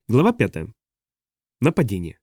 Глава 5. Нападение.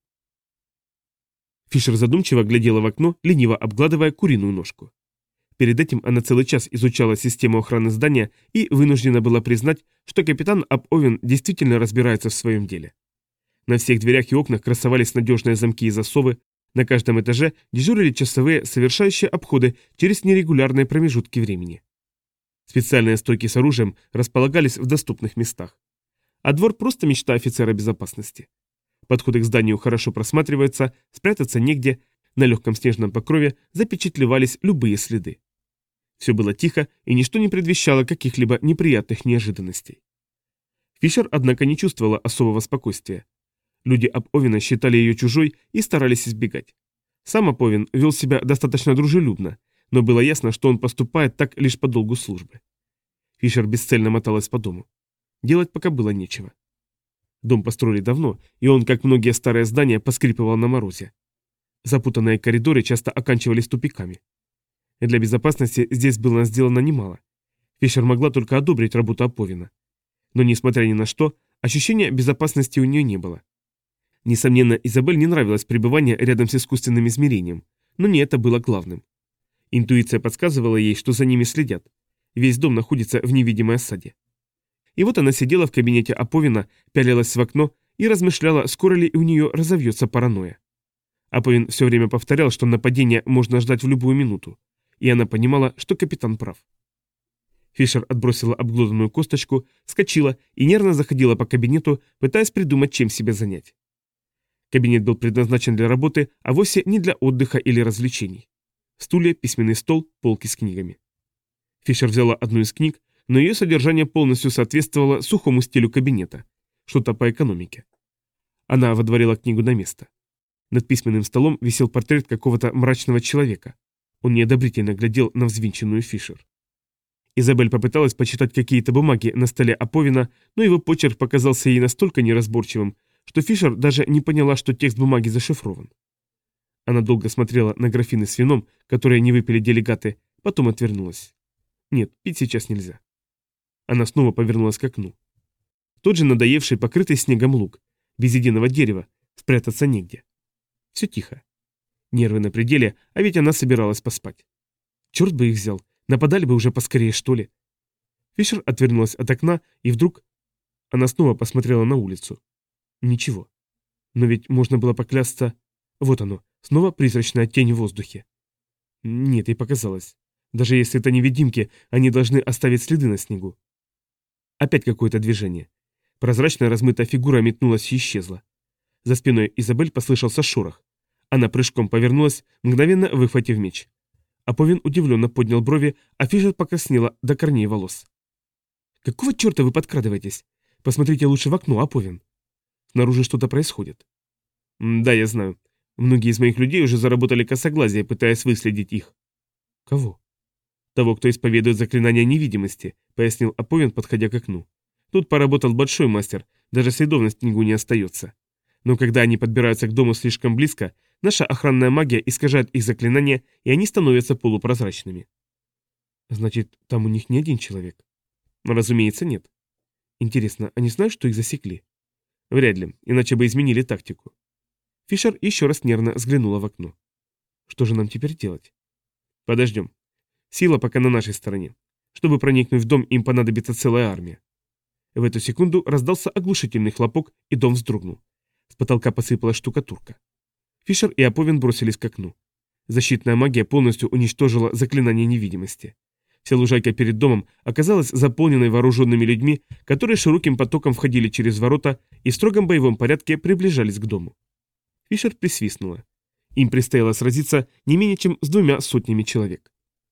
Фишер задумчиво глядела в окно, лениво обгладывая куриную ножку. Перед этим она целый час изучала систему охраны здания и вынуждена была признать, что капитан Ап-Овен действительно разбирается в своем деле. На всех дверях и окнах красовались надежные замки и засовы, на каждом этаже дежурили часовые, совершающие обходы через нерегулярные промежутки времени. Специальные стойки с оружием располагались в доступных местах. А двор просто мечта офицера безопасности. Подходы к зданию хорошо просматриваются, спрятаться негде, на легком снежном покрове запечатлевались любые следы. Все было тихо, и ничто не предвещало каких-либо неприятных неожиданностей. Фишер, однако, не чувствовала особого спокойствия. Люди Ап-Овена считали ее чужой и старались избегать. Сам Ап-Овен вел себя достаточно дружелюбно, но было ясно, что он поступает так лишь по долгу службы. Фишер бесцельно моталась по дому. Делать пока было нечего. Дом построили давно, и он, как многие старые здания, поскрипывал на морозе. Запутанные коридоры часто оканчивались тупиками. И для безопасности здесь было сделано немало. Фишер могла только одобрить работу Ап-Овена. Но, несмотря ни на что, ощущения безопасности у нее не было. Несомненно, Изабель не нравилось пребывание рядом с искусственным измерением, но не это было главным. Интуиция подсказывала ей, что за ними следят. Весь дом находится в невидимой осаде. И вот она сидела в кабинете Ап-Овена, пялилась в окно и размышляла, скоро ли у нее разовьется паранойя. Ап-Овен все время повторял, что нападение можно ждать в любую минуту, и она понимала, что капитан прав. Фишер отбросила обглоданную косточку, вскочила и нервно заходила по кабинету, пытаясь придумать, чем себя занять. Кабинет был предназначен для работы, а вовсе не для отдыха или развлечений. Стулья, письменный стол, полки с книгами. Фишер взяла одну из книг, но ее содержание полностью соответствовало сухому стилю кабинета, что-то по экономике. Она водворила книгу на место. Над письменным столом висел портрет какого-то мрачного человека. Он неодобрительно глядел на взвинченную Фишер. Изабель попыталась почитать какие-то бумаги на столе Ап-Овена, но его почерк показался ей настолько неразборчивым, что Фишер даже не поняла, что текст бумаги зашифрован. Она долго смотрела на графины с вином, которые не выпили делегаты, потом отвернулась. Нет, пить сейчас нельзя. Она снова повернулась к окну. Тот же надоевший, покрытый снегом луг, без единого дерева, спрятаться негде. Все тихо. Нервы на пределе, а ведь она собиралась поспать. Черт бы их взял, нападали бы уже поскорее, что ли. Фишер отвернулась от окна, и вдруг она снова посмотрела на улицу. Ничего. Но ведь можно было поклясться... Вот оно, снова призрачная тень в воздухе. Нет, ей показалось. Даже если это невидимки, они должны оставить следы на снегу. Опять какое-то движение. Прозрачная размытая фигура метнулась и исчезла. За спиной Изабель послышался шорох. Она прыжком повернулась, мгновенно выхватив меч. Ап-Овен удивленно поднял брови, а Фишер покраснела до корней волос. «Какого черта вы подкрадываетесь? Посмотрите лучше в окно, Ап-Овен. Снаружи что-то происходит». «Да, я знаю. Многие из моих людей уже заработали косоглазие, пытаясь выследить их». «Кого?» «Того, кто исповедует заклинание невидимости», — пояснил Ап-Овен, подходя к окну. «Тут поработал большой мастер, даже следов на снегу не остается. Но когда они подбираются к дому слишком близко, наша охранная магия искажает их заклинания, и они становятся полупрозрачными». «Значит, там у них не один человек?» «Разумеется, нет». «Интересно, они знают, что их засекли?» «Вряд ли, иначе бы изменили тактику». Фишер еще раз нервно взглянула в окно. «Что же нам теперь делать?» «Подождем. Сила пока на нашей стороне. Чтобы проникнуть в дом, им понадобится целая армия». В эту секунду раздался оглушительный хлопок, и дом вздрогнул. С потолка посыпалась штукатурка. Фишер и Ап-Овен бросились к окну. Защитная магия полностью уничтожила заклинание невидимости. Вся лужайка перед домом оказалась заполненной вооруженными людьми, которые широким потоком входили через ворота и в строгом боевом порядке приближались к дому. Фишер присвистнула. Им предстояло сразиться не менее чем с 2 сотнями человек.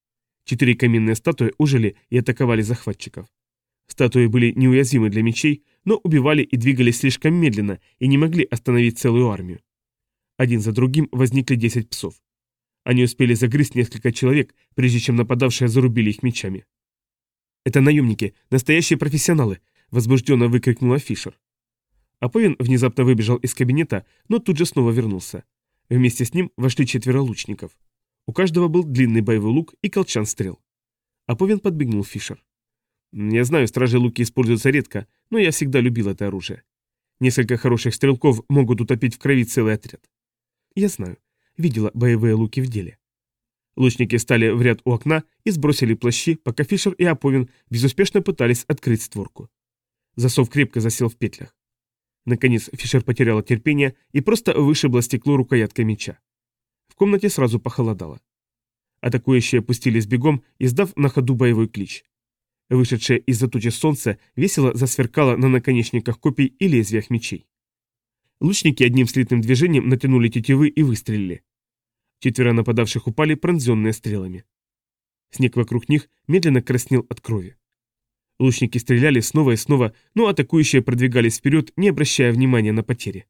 4 каменные статуи ожили и атаковали захватчиков. Статуи были неуязвимы для мечей, но убивали и двигались слишком медленно и не могли остановить целую армию. Один за другим возникли 10 псов. Они успели загрызть несколько человек, прежде чем нападавшие зарубили их мечами. «Это наемники, настоящие профессионалы!» – возбужденно выкрикнула Фишер. Ап-Овен внезапно выбежал из кабинета, но тут же снова вернулся. Вместе с ним вошли 4 лучников. У каждого был длинный боевой лук и колчан стрел. Ап-Овен подбегнул Фишер. «Я знаю, стражи луки используются редко, но я всегда любил это оружие. Несколько хороших стрелков могут утопить в крови целый отряд. Я знаю. Видела боевые луки в деле. Лучники стали в ряд у окна и сбросили плащи, пока Фишер и Аповин безуспешно пытались открыть створку. Засов крепко засел в петлях. Наконец Фишер потеряла терпение и просто вышибла стекло рукояткой меча. В комнате сразу похолодало. Атакующие опустились бегом, издав на ходу боевой клич. Вышедшее из-за тучи солнце весело засверкало на наконечниках копий и лезвиях мечей. Лучники одним слитным движением натянули тетивы и выстрелили. 4 нападавших упали, пронзенные стрелами. Снег вокруг них медленно краснел от крови. Лучники стреляли снова и снова, но атакующие продвигались вперед, не обращая внимания на потери.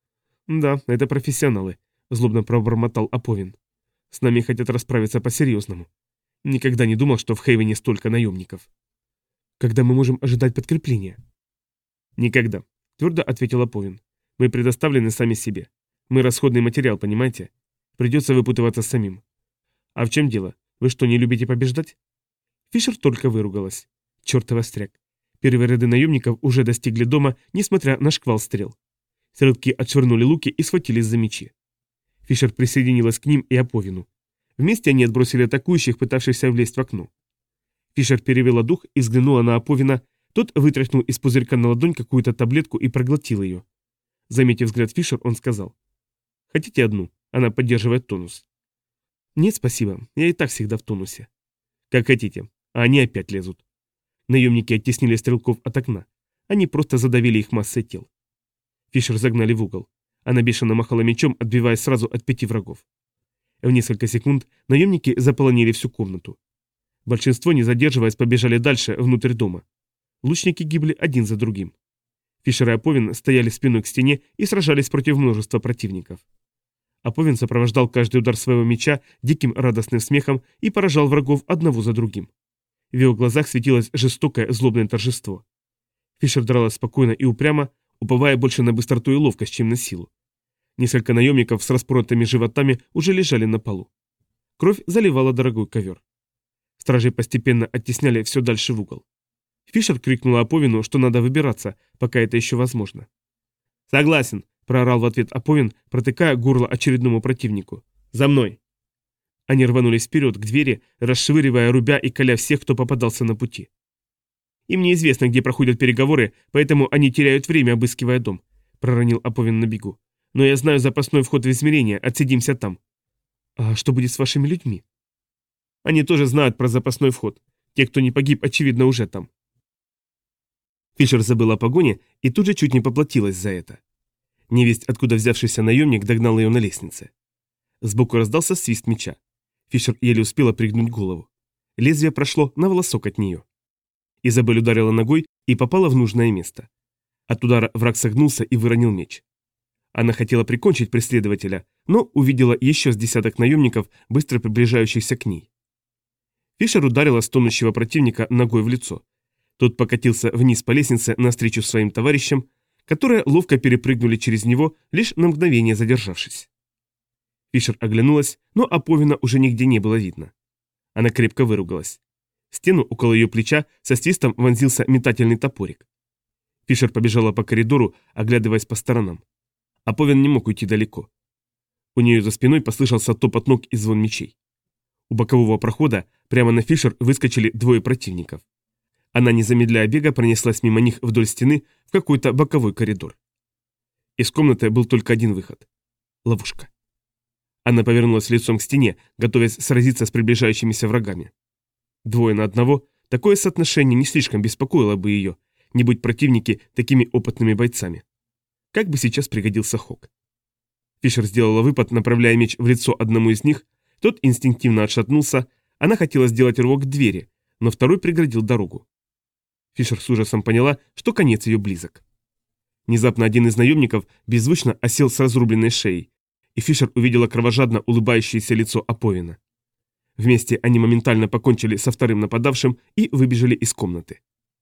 «Да, это профессионалы», — злобно пробормотал Аповин. «С нами хотят расправиться по-серьезному. Никогда не думал, что в Хейвене столько наемников». «Когда мы можем ожидать подкрепления?» «Никогда», — твердо ответил Аповин. «Мы предоставлены сами себе. Мы расходный материал, понимаете? Придется выпутываться самим». «А в чем дело? Вы что, не любите побеждать?» Фишер только выругалась. Чертов остряк. Первые ряды наемников уже достигли дома, несмотря на шквал стрел. Стрелки отшвырнули луки и схватились за мечи. Фишер присоединилась к ним и Аповину. Вместе они отбросили атакующих, пытавшихся влезть в окно. Фишер перевела дух и взглянула на Аповина. Тот вытряхнул из пузырька на ладонь какую-то таблетку и проглотил ее. Заметив взгляд Фишер, он сказал: «Хотите одну? Она поддерживает тонус». «Нет, спасибо. Я и так всегда в тонусе». «Как хотите. А они опять лезут». Наемники оттеснили стрелков от окна. Они просто задавили их массой тел. Фишер загнали в угол. Она бешено махала мечом, отбиваясь сразу от 5 врагов. В несколько секунд наемники заполонили всю комнату. Большинство, не задерживаясь, побежали дальше, внутрь дома. Лучники гибли один за другим. Фишер и Аповин стояли спиной к стене и сражались против множества противников. Аповин сопровождал каждый удар своего меча диким радостным смехом и поражал врагов одного за другим. В его глазах светилось жестокое, злобное торжество. Фишер дралась спокойно и упрямо, уповая больше на быстроту и ловкость, чем на силу. Несколько наемников с распоротыми животами уже лежали на полу. Кровь заливала дорогой ковер. Стражи постепенно оттесняли все дальше в угол. Фишер крикнула Аповину, что надо выбираться, пока это еще возможно. «Согласен», — проорал в ответ Аповин, протыкая горло очередному противнику. «За мной!» Они рванулись вперед к двери, расшвыривая, рубя и коля всех, кто попадался на пути. «Им неизвестно, где проходят переговоры, поэтому они теряют время, обыскивая дом», — проронил Аповин на бегу. «Но я знаю запасной вход в измерение, отсидимся там». «А что будет с вашими людьми?» «Они тоже знают про запасной вход. Те, кто не погиб, очевидно, уже там». Фишер забыл о погоне и тут же чуть не поплатилась за это. Невесть, откуда взявшийся наемник, догнал ее на лестнице. Сбоку раздался свист меча. Фишер еле успела пригнуть голову. Лезвие прошло на волосок от нее. Изабель ударила ногой и попала в нужное место. От удара враг согнулся и выронил меч. Она хотела прикончить преследователя, но увидела еще с десяток наемников, быстро приближающихся к ней. Фишер ударила стонущего противника ногой в лицо. Тот покатился вниз по лестнице навстречу своим товарищам, которые ловко перепрыгнули через него, лишь на мгновение задержавшись. Фишер оглянулась, но Аповина уже нигде не было видно. Она крепко выругалась. В стену около ее плеча со свистом вонзился метательный топорик. Фишер побежала по коридору, оглядываясь по сторонам. Аповин не мог уйти далеко. У нее за спиной послышался топот ног и звон мечей. У бокового прохода прямо на Фишер выскочили 2 противников. Она, не замедляя бега, пронеслась мимо них вдоль стены в какой-то боковой коридор. Из комнаты был только один выход. Ловушка. Она повернулась лицом к стене, готовясь сразиться с приближающимися врагами. 2 на 1, такое соотношение не слишком беспокоило бы ее, не будь противники такими опытными бойцами. Как бы сейчас пригодился Хок. Фишер сделала выпад, направляя меч в лицо одному из них, тот инстинктивно отшатнулся, она хотела сделать рывок к двери, но второй преградил дорогу. Фишер с ужасом поняла, что конец ее близок. Внезапно один из наемников беззвучно осел с разрубленной шеей, и Фишер увидела кровожадно улыбающееся лицо Аповина. Вместе они моментально покончили со вторым нападавшим и выбежали из комнаты.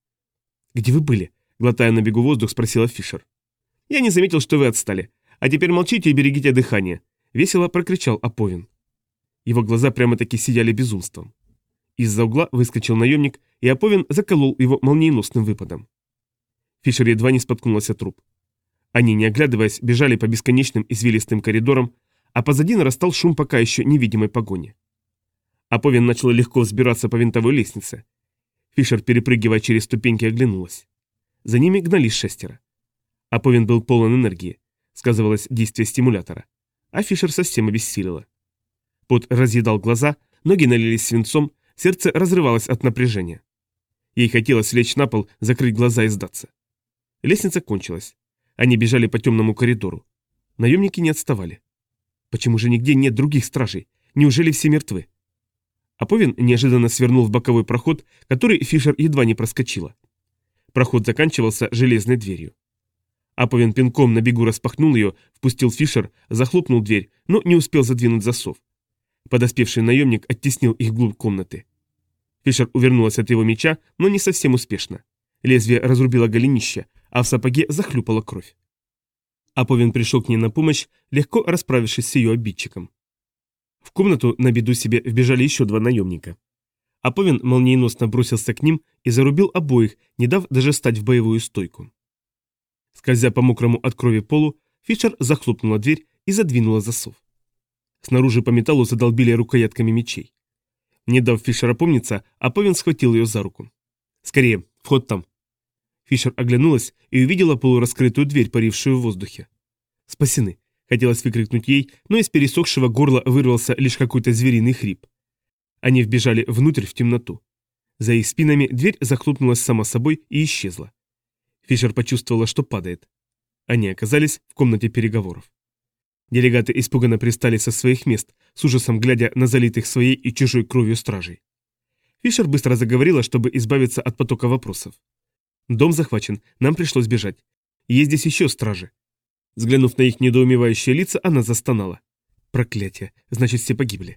«Где вы были?» — глотая на бегу воздух, спросила Фишер. «Я не заметил, что вы отстали. А теперь молчите и берегите дыхание», — весело прокричал Аповин. Его глаза прямо-таки сияли безумством. Из-за угла выскочил наемник, и Аповин заколол его молниеносным выпадом. Фишер едва не споткнулась о труп. Они, не оглядываясь, бежали по бесконечным извилистым коридорам, а позади нарастал шум пока еще невидимой погони. Аповин начала легко взбираться по винтовой лестнице. Фишер, перепрыгивая через ступеньки, оглянулась. За ними гнались 6. Аповин был полон энергии, сказывалось действие стимулятора, а Фишер совсем обессилила. Пот разъедал глаза, ноги налились свинцом, сердце разрывалось от напряжения. Ей хотелось лечь на пол, закрыть глаза и сдаться. Лестница кончилась. Они бежали по темному коридору. Наемники не отставали. Почему же нигде нет других стражей? Неужели все мертвы? Аповин неожиданно свернул в боковой проход, который Фишер едва не проскочила. Проход заканчивался железной дверью. Аповин пинком на бегу распахнул ее, впустил Фишер, захлопнул дверь, но не успел задвинуть засов. Подоспевший наемник оттеснил их вглубь комнаты. Фишер увернулась от его меча, но не совсем успешно. Лезвие разрубило голенище, а в сапоге захлюпала кровь. Аповин пришел к ней на помощь, легко расправившись с ее обидчиком. В комнату на беду себе вбежали еще 2 наемника. Аповин молниеносно бросился к ним и зарубил обоих, не дав даже стать в боевую стойку. Скользя по мокрому от крови полу, Фишер захлопнула дверь и задвинула засов. Снаружи по металлу задолбили рукоятками мечей. Не дав Фишер опомниться, Аповин схватил ее за руку. «Скорее, вход там!» Фишер оглянулась и увидела полураскрытую дверь, парившую в воздухе. «Спасены!» — хотелось выкрикнуть ей, но из пересохшего горла вырвался лишь какой-то звериный хрип. Они вбежали внутрь в темноту. За их спинами дверь захлопнулась сама собой и исчезла. Фишер почувствовала, что падает. Они оказались в комнате переговоров. Делегаты испуганно пристали со своих мест, с ужасом глядя на залитых своей и чужой кровью стражей. Фишер быстро заговорила, чтобы избавиться от потока вопросов. «Дом захвачен, нам пришлось бежать. Есть здесь еще стражи». Взглянув на их недоумевающие лица, она застонала. «Проклятие, значит, все погибли».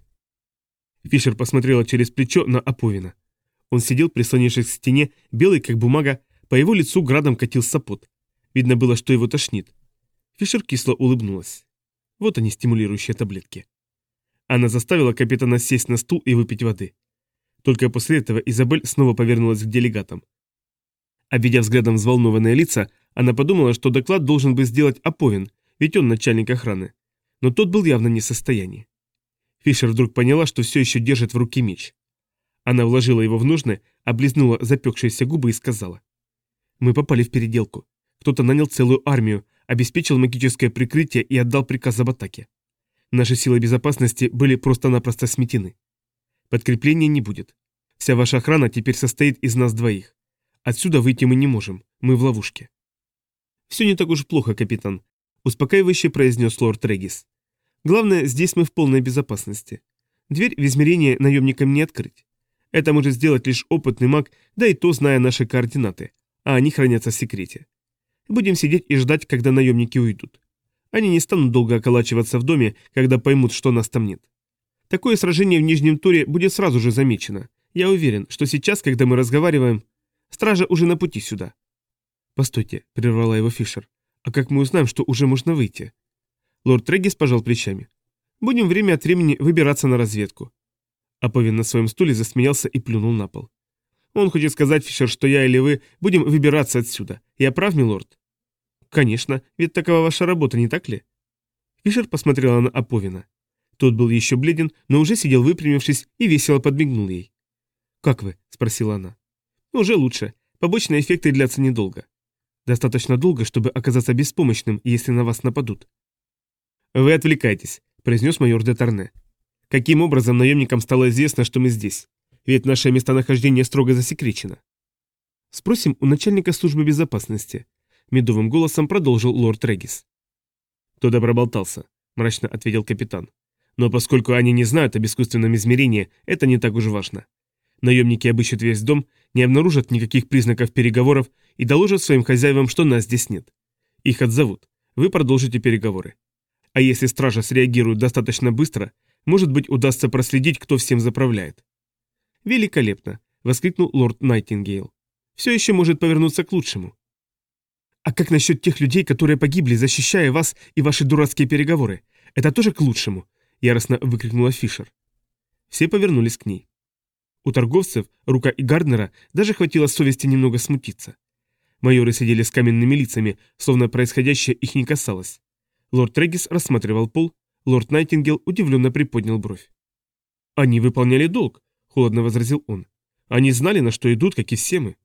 Фишер посмотрела через плечо на Аповина. Он сидел, прислонившись к стене, белый как бумага, по его лицу градом катился пот. Видно было, что его тошнит. Фишер кисло улыбнулась. Вот они, стимулирующие таблетки. Она заставила капитана сесть на стул и выпить воды. Только после этого Изабель снова повернулась к делегатам. Обведя взглядом взволнованные лица, она подумала, что доклад должен бы сделать Аповин, ведь он начальник охраны. Но тот был явно не в состоянии. Фишер вдруг поняла, что все еще держит в руке меч. Она вложила его в ножны, облизнула запекшиеся губы и сказала: «Мы попали в переделку. Кто-то нанял целую армию, обеспечил магическое прикрытие и отдал приказ об атаке. Наши силы безопасности были просто-напросто сметены. Подкрепления не будет. Вся ваша охрана теперь состоит из нас 2. Отсюда выйти мы не можем, мы в ловушке». «Все не так уж плохо, капитан», — успокаивающе произнес лорд Регис. «Главное, здесь мы в полной безопасности. Дверь в измерение наемникам не открыть. Это может сделать лишь опытный маг, да и то, зная наши координаты, а они хранятся в секрете. Будем сидеть и ждать, когда наемники уйдут. Они не станут долго околачиваться в доме, когда поймут, что нас там нет. Такое сражение в Нижнем Торе будет сразу же замечено. Я уверен, что сейчас, когда мы разговариваем, стража уже на пути сюда». «Постойте», — прервала его Фишер. «А как мы узнаем, что уже можно выйти?» Лорд Регис пожал плечами. «Будем время от времени выбираться на разведку». Аповин на своем стуле засмеялся и плюнул на пол. «Он хочет сказать, Фишер, что я или вы будем выбираться отсюда. Я прав, милорд?» «Конечно, ведь такова ваша работа, не так ли?» Фишер посмотрела на Аповина. Тот был еще бледен, но уже сидел выпрямившись и весело подмигнул ей. «Как вы?» – спросила она. «Уже лучше. Побочные эффекты длятся недолго. Достаточно долго, чтобы оказаться беспомощным, если на вас нападут». «Вы отвлекаетесь», – произнес майор де Торне. «Каким образом наемникам стало известно, что мы здесь? Ведь наше местонахождение строго засекречено». «Спросим у начальника службы безопасности», – медовым голосом продолжил лорд Регис. «Кто-то проболтался», – мрачно ответил капитан. «Но поскольку они не знают об искусственном измерении, это не так уж важно. Наемники обыщут весь дом, не обнаружат никаких признаков переговоров и доложат своим хозяевам, что нас здесь нет. Их отзовут. Вы продолжите переговоры. А если стража среагирует достаточно быстро, может быть, удастся проследить, кто всем заправляет». «Великолепно!» — воскликнул лорд Найтингейл. «Все еще может повернуться к лучшему». «А как насчет тех людей, которые погибли, защищая вас и ваши дурацкие переговоры? Это тоже к лучшему?» — яростно выкрикнула Фишер. Все повернулись к ней. У торговцев, Рука и Гарднера даже хватило совести немного смутиться. Майоры сидели с каменными лицами, словно происходящее их не касалось. Лорд Регис рассматривал пол, лорд Найтингейл удивленно приподнял бровь. «Они выполняли долг», — холодно возразил он. «Они знали, на что идут, как и все мы».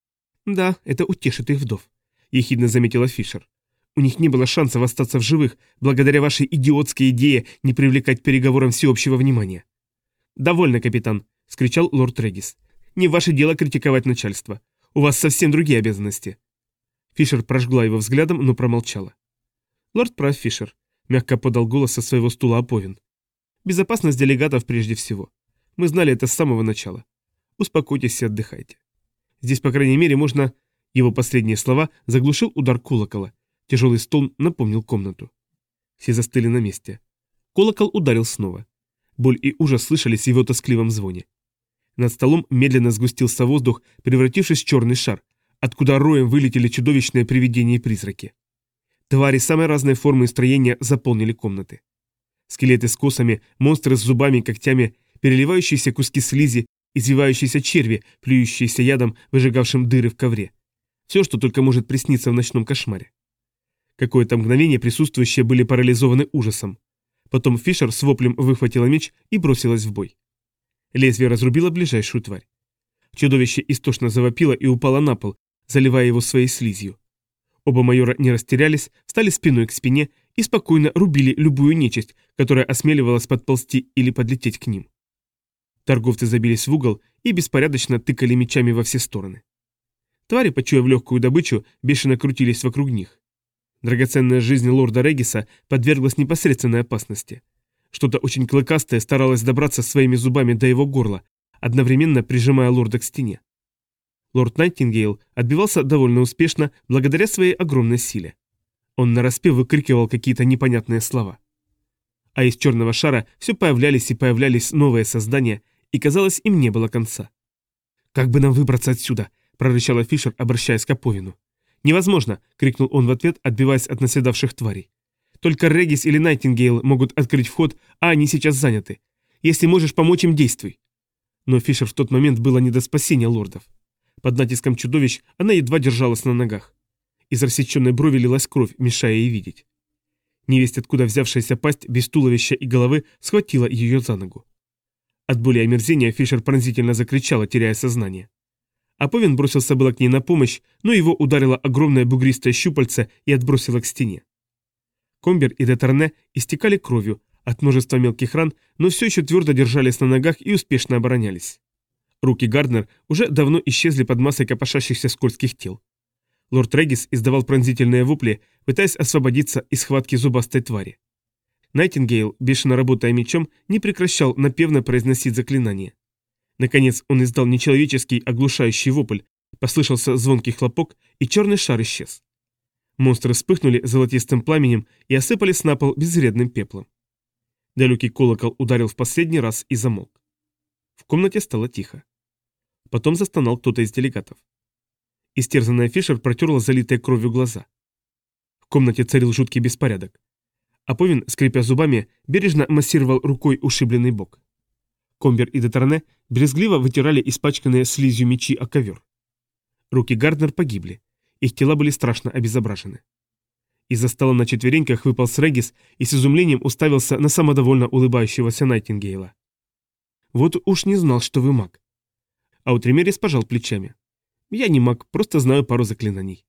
«Да, это утешит их вдов», — ехидно заметила Фишер. «У них не было шансов остаться в живых, благодаря вашей идиотской идее не привлекать к переговорам всеобщего внимания». «Довольно, капитан», — скричал лорд Регис. «Не ваше дело критиковать начальство. У вас совсем другие обязанности». Фишер прожгла его взглядом, но промолчала. «Лорд прав, Фишер», — мягко подал голос со своего стула Аповин. «Безопасность делегатов прежде всего. Мы знали это с самого начала. Успокойтесь и отдыхайте. Здесь, по крайней мере, можно...» Его последние слова заглушил удар колокола. Тяжелый стон напомнил комнату. Все застыли на месте. Колокол ударил снова. Боль и ужас слышались в его тоскливом звоне. Над столом медленно сгустился воздух, превратившись в черный шар, откуда роем вылетели чудовищные привидения и призраки. Твари самой разной формы и строения заполнили комнаты. Скелеты с косами, монстры с зубами и когтями, переливающиеся куски слизи, извивающиеся черви, плюющиеся ядом, выжигавшим дыры в ковре. Все, что только может присниться в ночном кошмаре. Какое-то мгновение присутствующие были парализованы ужасом. Потом Фишер с воплем выхватила меч и бросилась в бой. Лезвие разрубило ближайшую тварь. Чудовище истошно завопило и упало на пол, заливая его своей слизью. Оба майора не растерялись, встали спиной к спине и спокойно рубили любую нечисть, которая осмеливалась подползти или подлететь к ним. Торговцы забились в угол и беспорядочно тыкали мечами во все стороны. Твари, почуяв легкую добычу, бешено крутились вокруг них. Драгоценная жизнь лорда Региса подверглась непосредственной опасности. Что-то очень клыкастое старалось добраться своими зубами до его горла, одновременно прижимая лорда к стене. Лорд Найтингейл отбивался довольно успешно благодаря своей огромной силе. Он нараспев выкрикивал какие-то непонятные слова. А из черного шара все появлялись и появлялись новые создания, и, казалось, им не было конца. «Как бы нам выбраться отсюда?» – прорычала Фишер, обращаясь к Аповину. «Невозможно!» – крикнул он в ответ, отбиваясь от наседавших тварей. «Только Регис или Найтингейл могут открыть вход, а они сейчас заняты. Если можешь помочь им, действуй!» Но Фишер в тот момент было не до спасения лордов. Под натиском чудовищ она едва держалась на ногах. Из рассеченной брови лилась кровь, мешая ей видеть. Невесть, откуда взявшаяся пасть без туловища и головы, схватила ее за ногу. От боли и омерзения Фишер пронзительно закричала, теряя сознание. Аповин бросился было к ней на помощь, но его ударило огромное бугристое щупальце и отбросило к стене. Комбер и де Торне истекали кровью от множества мелких ран, но все еще твердо держались на ногах и успешно оборонялись. Руки Гарднер уже давно исчезли под массой копошащихся скользких тел. Лорд Регис издавал пронзительные вопли, пытаясь освободиться из схватки зубастой твари. Найтингейл, бешено работая мечом, не прекращал напевно произносить заклинание. Наконец он издал нечеловеческий оглушающий вопль, послышался звонкий хлопок, и черный шар исчез. Монстры вспыхнули золотистым пламенем и осыпались на пол безвредным пеплом. Далекий колокол ударил в последний раз и замолк. В комнате стало тихо. Потом застонал кто-то из делегатов. Истерзанная Фишер протерла залитые кровью глаза. В комнате царил жуткий беспорядок. Аповин, скрипя зубами, бережно массировал рукой ушибленный бок. Комбер и де Торне брезгливо вытирали испачканные слизью мечи о ковер. Руки Гарднер погибли. Их тела были страшно обезображены. Из-за стола на четвереньках выполз Регис и с изумлением уставился на самодовольно улыбающегося Найтингейла. «Вот уж не знал, что вы маг». Аутремерис пожал плечами. «Я не маг, просто знаю пару заклинаний».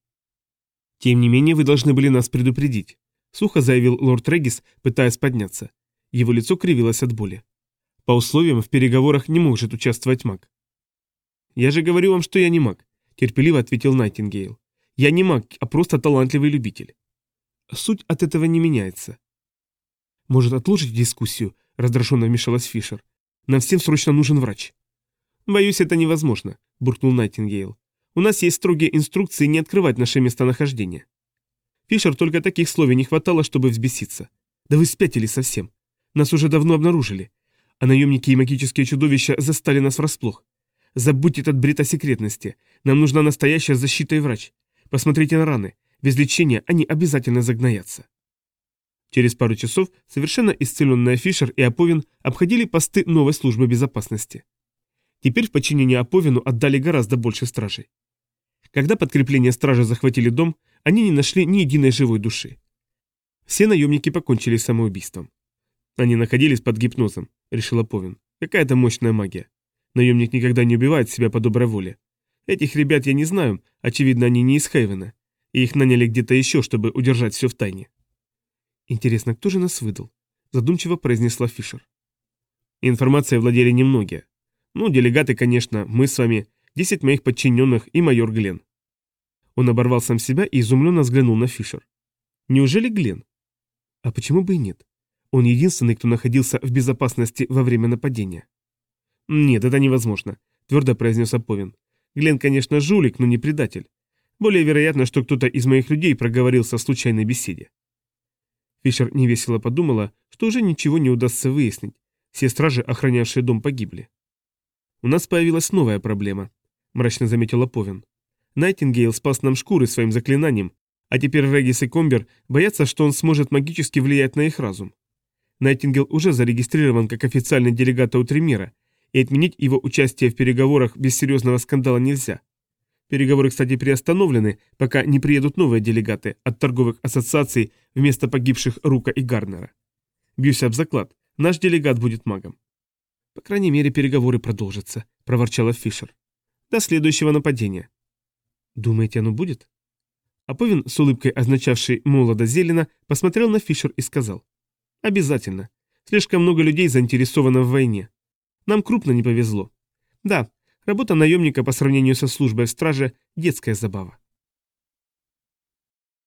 «Тем не менее, вы должны были нас предупредить», — сухо заявил лорд Регис, пытаясь подняться. Его лицо кривилось от боли. «По условиям в переговорах не может участвовать маг». «Я же говорю вам, что я не маг», — терпеливо ответил Найтингейл. «Я не маг, а просто талантливый любитель». «Суть от этого не меняется». «Может, отложить дискуссию?» — раздраженно вмешалась Фишер. «Нам всем срочно нужен врач». «Боюсь, это невозможно», — буркнул Найтингейл. «У нас есть строгие инструкции не открывать наше местонахождение». Фишер только таких слов не хватало, чтобы взбеситься. «Да вы спятили совсем. Нас уже давно обнаружили. А наемники и магические чудовища застали нас врасплох. Забудьте этот бред о секретности. Нам нужна настоящая защита и врач. Посмотрите на раны. Без лечения они обязательно загноятся». Через пару часов совершенно исцеленная Фишер и Аповин обходили посты новой службы безопасности. Теперь в подчинение Аповину отдали гораздо больше стражей. Когда подкрепления стражи захватили дом, они не нашли ни единой живой души. Все наемники покончили самоубийством. Они находились под гипнозом, решил Аповин. Какая-то мощная магия. Наемник никогда не убивает себя по доброй воле. Этих ребят я не знаю, очевидно, они не из Хейвена, и их наняли где-то еще, чтобы удержать все в тайне. Интересно, кто же нас выдал? Задумчиво произнесла Фишер. Информацией владели немногие. Ну, делегаты, конечно, мы с вами, 10 моих подчиненных и майор Глен. Он оборвал сам себя и изумленно взглянул на Фишер. Неужели Глен? А почему бы и нет? Он единственный, кто находился в безопасности во время нападения. Нет, это невозможно, твердо произнес Аповин. Глен, конечно, жулик, но не предатель. Более вероятно, что кто-то из моих людей проговорился в случайной беседе. Фишер невесело подумала, что уже ничего не удастся выяснить. Все стражи, охранявшие дом, погибли. «У нас появилась новая проблема», – мрачно заметил Аповин. «Найтингейл спас нам шкуры своим заклинанием, а теперь Регис и Комбер боятся, что он сможет магически влиять на их разум. Найтингейл уже зарегистрирован как официальный делегат Аутремира, и отменить его участие в переговорах без серьезного скандала нельзя. Переговоры, кстати, приостановлены, пока не приедут новые делегаты от торговых ассоциаций вместо погибших Рука и Гарнера. Бьюсь об заклад, наш делегат будет магом». «По крайней мере, переговоры продолжатся», – проворчала Фишер. «До следующего нападения». «Думаете, оно будет?» Аповин, с улыбкой означавшей молодо-зелено, посмотрел на Фишер и сказал. «Обязательно. Слишком много людей заинтересовано в войне. Нам крупно не повезло. Да, работа наемника по сравнению со службой в страже – детская забава».